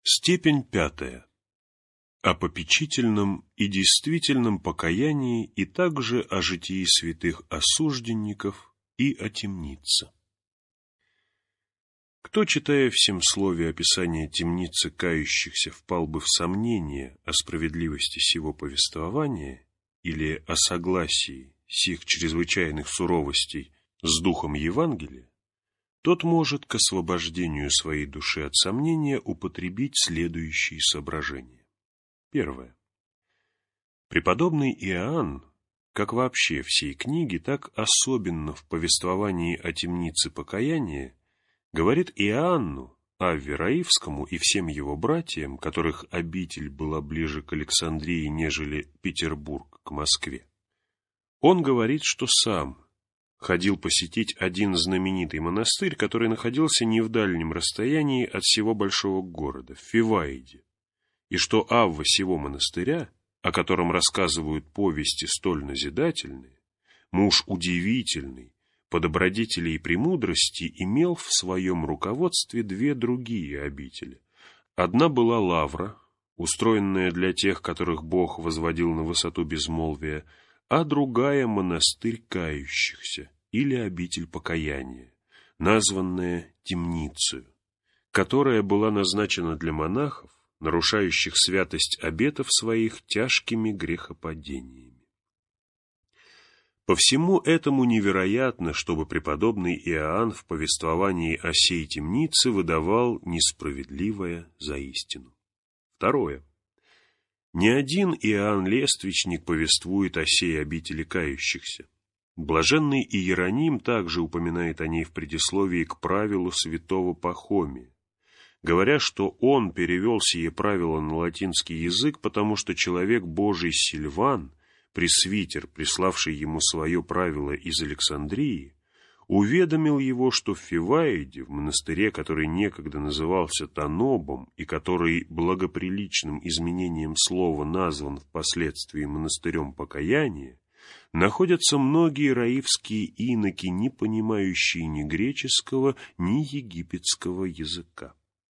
Степень 5. О попечительном и действительном покаянии и также о житии святых осужденников и о темнице. Кто, читая в сем слове описание темницы кающихся, впал бы в сомнение о справедливости сего повествования или о согласии сих чрезвычайных суровостей с духом Евангелия, тот может к освобождению своей души от сомнения употребить следующие соображения. Первое. Преподобный Иоанн, как вообще всей книги, так особенно в повествовании о темнице покаяния, говорит Иоанну, Авве Раифскому и всем его братьям, которых обитель была ближе к Александрии, нежели Петербург к Москве. Он говорит, что сам ходил посетить один знаменитый монастырь, который находился не в дальнем расстоянии от всего большого города, в Фиваиде, и что авва сего монастыря, о котором рассказывают повести столь назидательные, муж удивительный, по добродетели и премудрости, имел в своем руководстве две другие обители. Одна была лавра, устроенная для тех, которых Бог возводил на высоту безмолвия, а другая — монастырь кающихся, или обитель покаяния, названная темницею, которая была назначена для монахов, нарушающих святость обетов своих тяжкими грехопадениями. По всему этому невероятно, чтобы преподобный Иоанн в повествовании о сей темнице выдавал несправедливое за истину. Второе. Ни один Иоанн Лествичник повествует о сей обители кающихся. Блаженный Иероним также упоминает о ней в предисловии к правилу святого Пахомия, говоря, что он перевел сие правило на латинский язык, потому что человек Божий Сильван, пресвитер, приславший ему свое правило из Александрии, уведомил его, что в Фиваиде, в монастыре, который некогда назывался Танобом и который благоприличным изменением слова назван впоследствии монастырем покаяния, находятся многие раифские иноки, не понимающие ни греческого, ни египетского языка.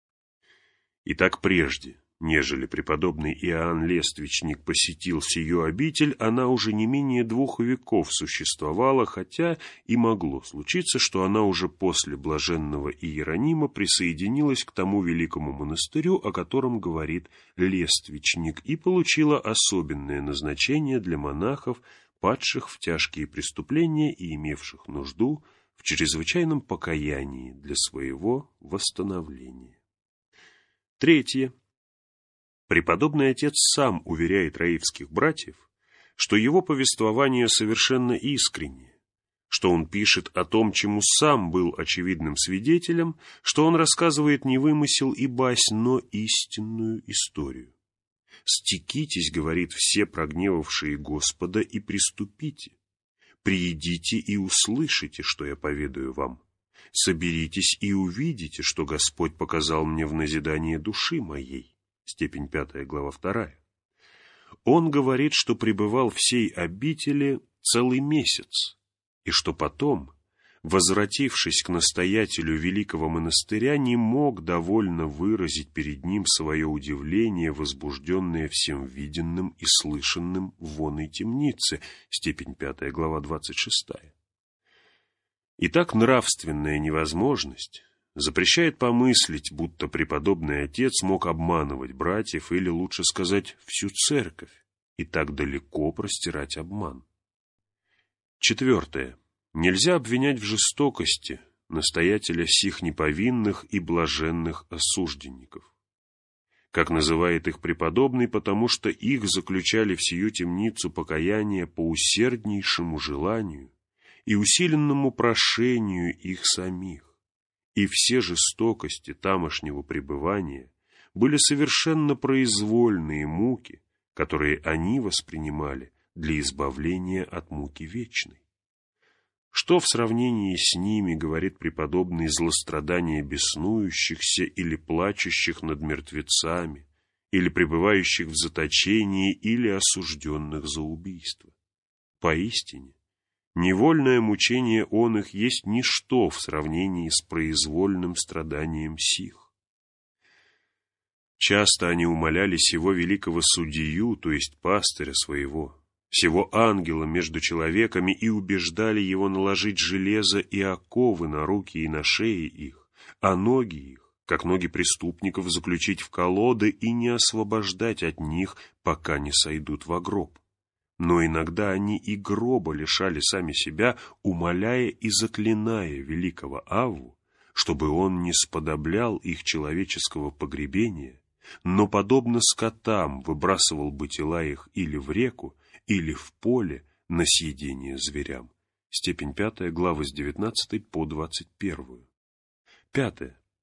Итак, прежде, нежели преподобный Иоанн Лествичник посетил сию обитель, она уже не менее 2 веков существовала, хотя и могло случиться, что она уже после блаженного Иеронима присоединилась к тому великому монастырю, о котором говорит Лествичник, и получила особенное назначение для монахов, падших в тяжкие преступления и имевших нужду в чрезвычайном покаянии для своего восстановления. Третье. Преподобный отец сам уверяет раифских братьев, что его повествование совершенно искреннее, что он пишет о том, чему сам был очевидным свидетелем, что он рассказывает не вымысел и баснь, но истинную историю. «Стекитесь, — говорит, — все прогневавшие Господа, и приступите. Приидите и услышите, что я поведаю вам. Соберитесь и увидите, что Господь показал мне в назидание души моей». Степень 5, глава 2. Он говорит, что пребывал в сей обители целый месяц, и что потом, возвратившись к настоятелю великого монастыря, не мог довольно выразить перед ним свое удивление, возбужденное всем виденным и слышанным в оной темнице. Степень 5, глава 26. Итак, нравственная невозможность запрещает помыслить, будто преподобный отец мог обманывать братьев, или, лучше сказать, всю церковь, и так далеко простирать обман. Четвертое. Нельзя обвинять в жестокости настоятеля сих неповинных и блаженных осужденников, как называет их преподобный, потому что их заключали в сию темницу покаяния по усерднейшему желанию и усиленному прошению их самих. И все жестокости тамошнего пребывания были совершенно произвольные муки, которые они воспринимали для избавления от муки вечной. Что в сравнении с ними говорит преподобный злострадание беснующихся или плачущих над мертвецами, или пребывающих в заточении, или осужденных за убийство? Поистине, невольное мучение он их есть ничто в сравнении с произвольным страданием сих. часто они умоляли сего великого судью, то есть пастыря своего, сего ангела между человеками, и убеждали его наложить железо и оковы на руки и на шеи их, а ноги их, как ноги преступников, заключить в колоды и не освобождать от них, пока не сойдут во гроб. Но иногда они и гроба лишали сами себя, умоляя и заклиная великого Авву, чтобы он не сподоблял их человеческого погребения, но, подобно скотам, выбрасывал бы тела их или в реку, или в поле на съедение зверям. Степень 5, главы с 19 по 21. 5.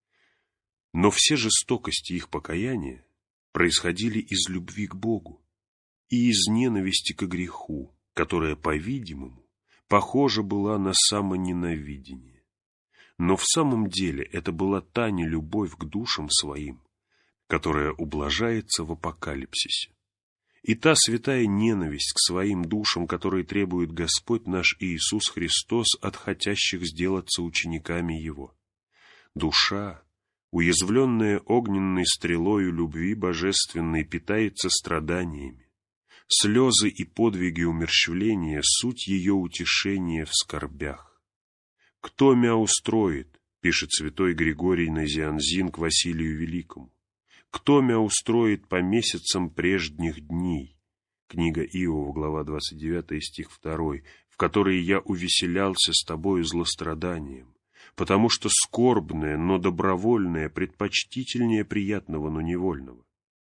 Но все жестокости их покаяния происходили из любви к Богу и из ненависти к греху, которая, по-видимому, похожа была на самоненавидение. Но в самом деле это была та нелюбовь к душам своим, которая ублажается в апокалипсисе, и та святая ненависть к своим душам, которой требует Господь наш Иисус Христос от хотящих сделаться учениками Его. Душа, уязвленная огненной стрелою любви божественной, питается страданиями. Слезы и подвиги умерщвления — суть ее утешения в скорбях. «Кто мя устроит?» — пишет святой Григорий Назианзин к Василию Великому. «Кто мя устроит по месяцам прежних дней?» Книга Иова, глава 29, стих 2, в которой я увеселялся с тобою злостраданием, потому что скорбное, но добровольное предпочтительнее приятного, но невольного.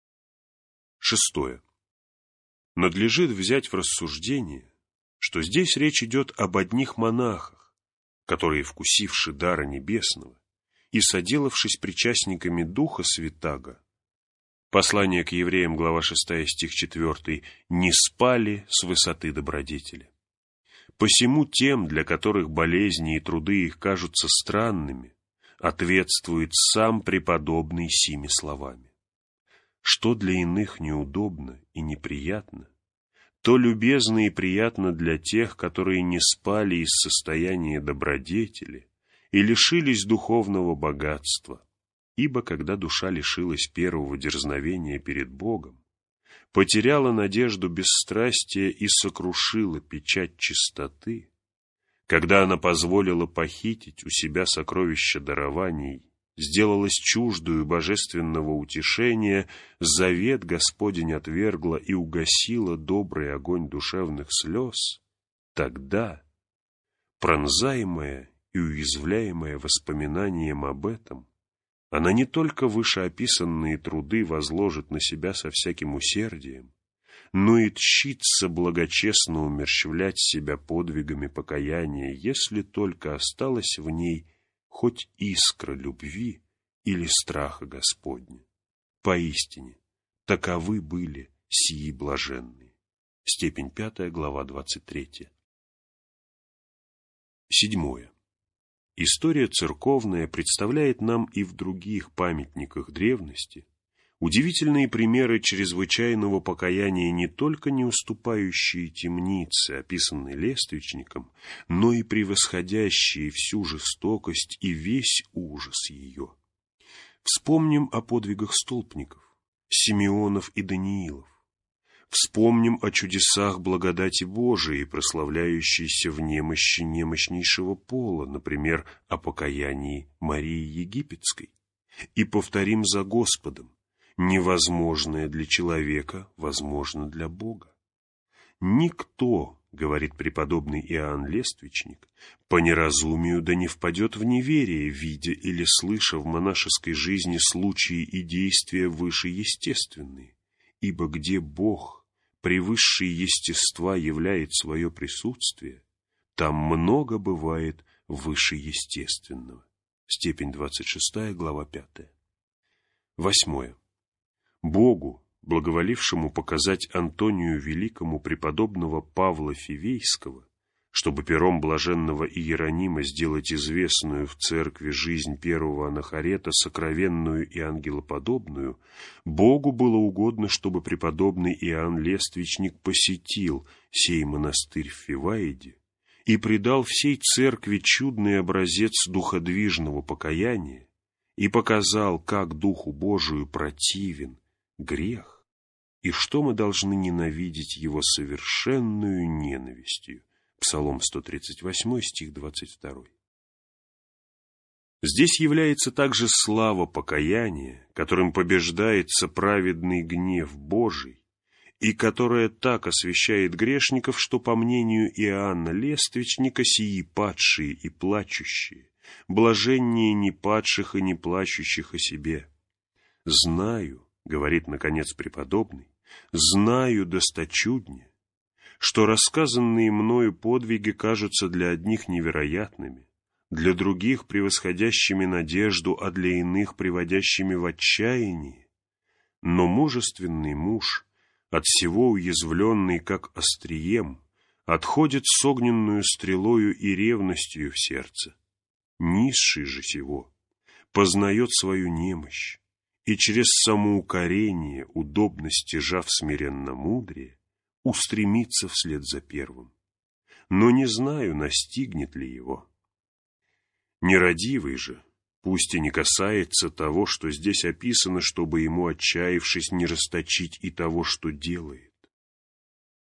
6. Надлежит взять в рассуждение, что здесь речь идет об одних монахах, которые, вкусивши дара небесного и соделавшись причастниками Духа Святаго, послание к евреям, глава 6, стих 4, не спали с высоты добродетели. Посему тем, для которых болезни и труды их кажутся странными, ответствует сам преподобный сими словами. Что для иных неудобно и неприятно, то любезно и приятно для тех, которые не спали из состояния добродетели и лишились духовного богатства, ибо когда душа лишилась первого дерзновения перед Богом, потеряла надежду бесстрастия и сокрушила печать чистоты, когда она позволила похитить у себя сокровища дарований, сделалась чуждою божественного утешения, завет Господень отвергла и угасила добрый огонь душевных слез, тогда, пронзаемая и уязвляемая воспоминанием об этом, она не только вышеописанные труды возложит на себя со всяким усердием, но и тщится благочестно умерщвлять себя подвигами покаяния, если только осталась в ней хоть искра любви или страха Господня. Поистине, таковы были сии блаженные. Степень 5, глава 23. 7. История церковная представляет нам и в других памятниках древности удивительные примеры чрезвычайного покаяния, не только не уступающие темнице, описанной лествичником, но и превосходящие всю жестокость и весь ужас ее. Вспомним о подвигах столпников, Симеонов и Даниилов. Вспомним о чудесах благодати Божией, прославляющейся в немощи немощнейшего пола, например, о покаянии Марии Египетской. И повторим за Господом: невозможное для человека возможно для Бога. Никто, говорит преподобный Иоанн Лествичник, по неразумию да не впадет в неверие, видя или слыша в монашеской жизни случаи и действия вышеестественные, ибо где Бог превысший естества являет свое присутствие, там много бывает вышеестественного. Степень 26, глава 5. 8. Богу, благоволившему показать Антонию Великому преподобного Павла Фивейского, чтобы пером блаженного Иеронима сделать известную в церкви жизнь первого анахорета, сокровенную и ангелоподобную, Богу было угодно, чтобы преподобный Иоанн Лествичник посетил сей монастырь в Фиваиде и придал всей церкви чудный образец духодвижного покаяния и показал, как Духу Божию противен грех, и что мы должны ненавидеть его совершенную ненавистью. Псалом 138, стих 22. Здесь является также слава покаяния, которым побеждается праведный гнев Божий, и которая так освящает грешников, что, по мнению Иоанна Лествичника, сии падшие и плачущие, блаженнее не падших и не плачущих о себе. «Знаю, — говорит, наконец, преподобный, — знаю досточудне, что рассказанные мною подвиги кажутся для одних невероятными, для других превосходящими надежду, а для иных приводящими в отчаяние. Но мужественный муж, от всего уязвленный как острием, отходит с огненную стрелою и ревностью в сердце. Низший же сего познает свою немощь, и через самоукорение, удобно стяжав смиренно мудрее, устремится вслед за первым. Но не знаю, настигнет ли его. Нерадивый же, пусть и не касается того, что здесь описано, чтобы ему, отчаявшись, не расточить и того, что делает.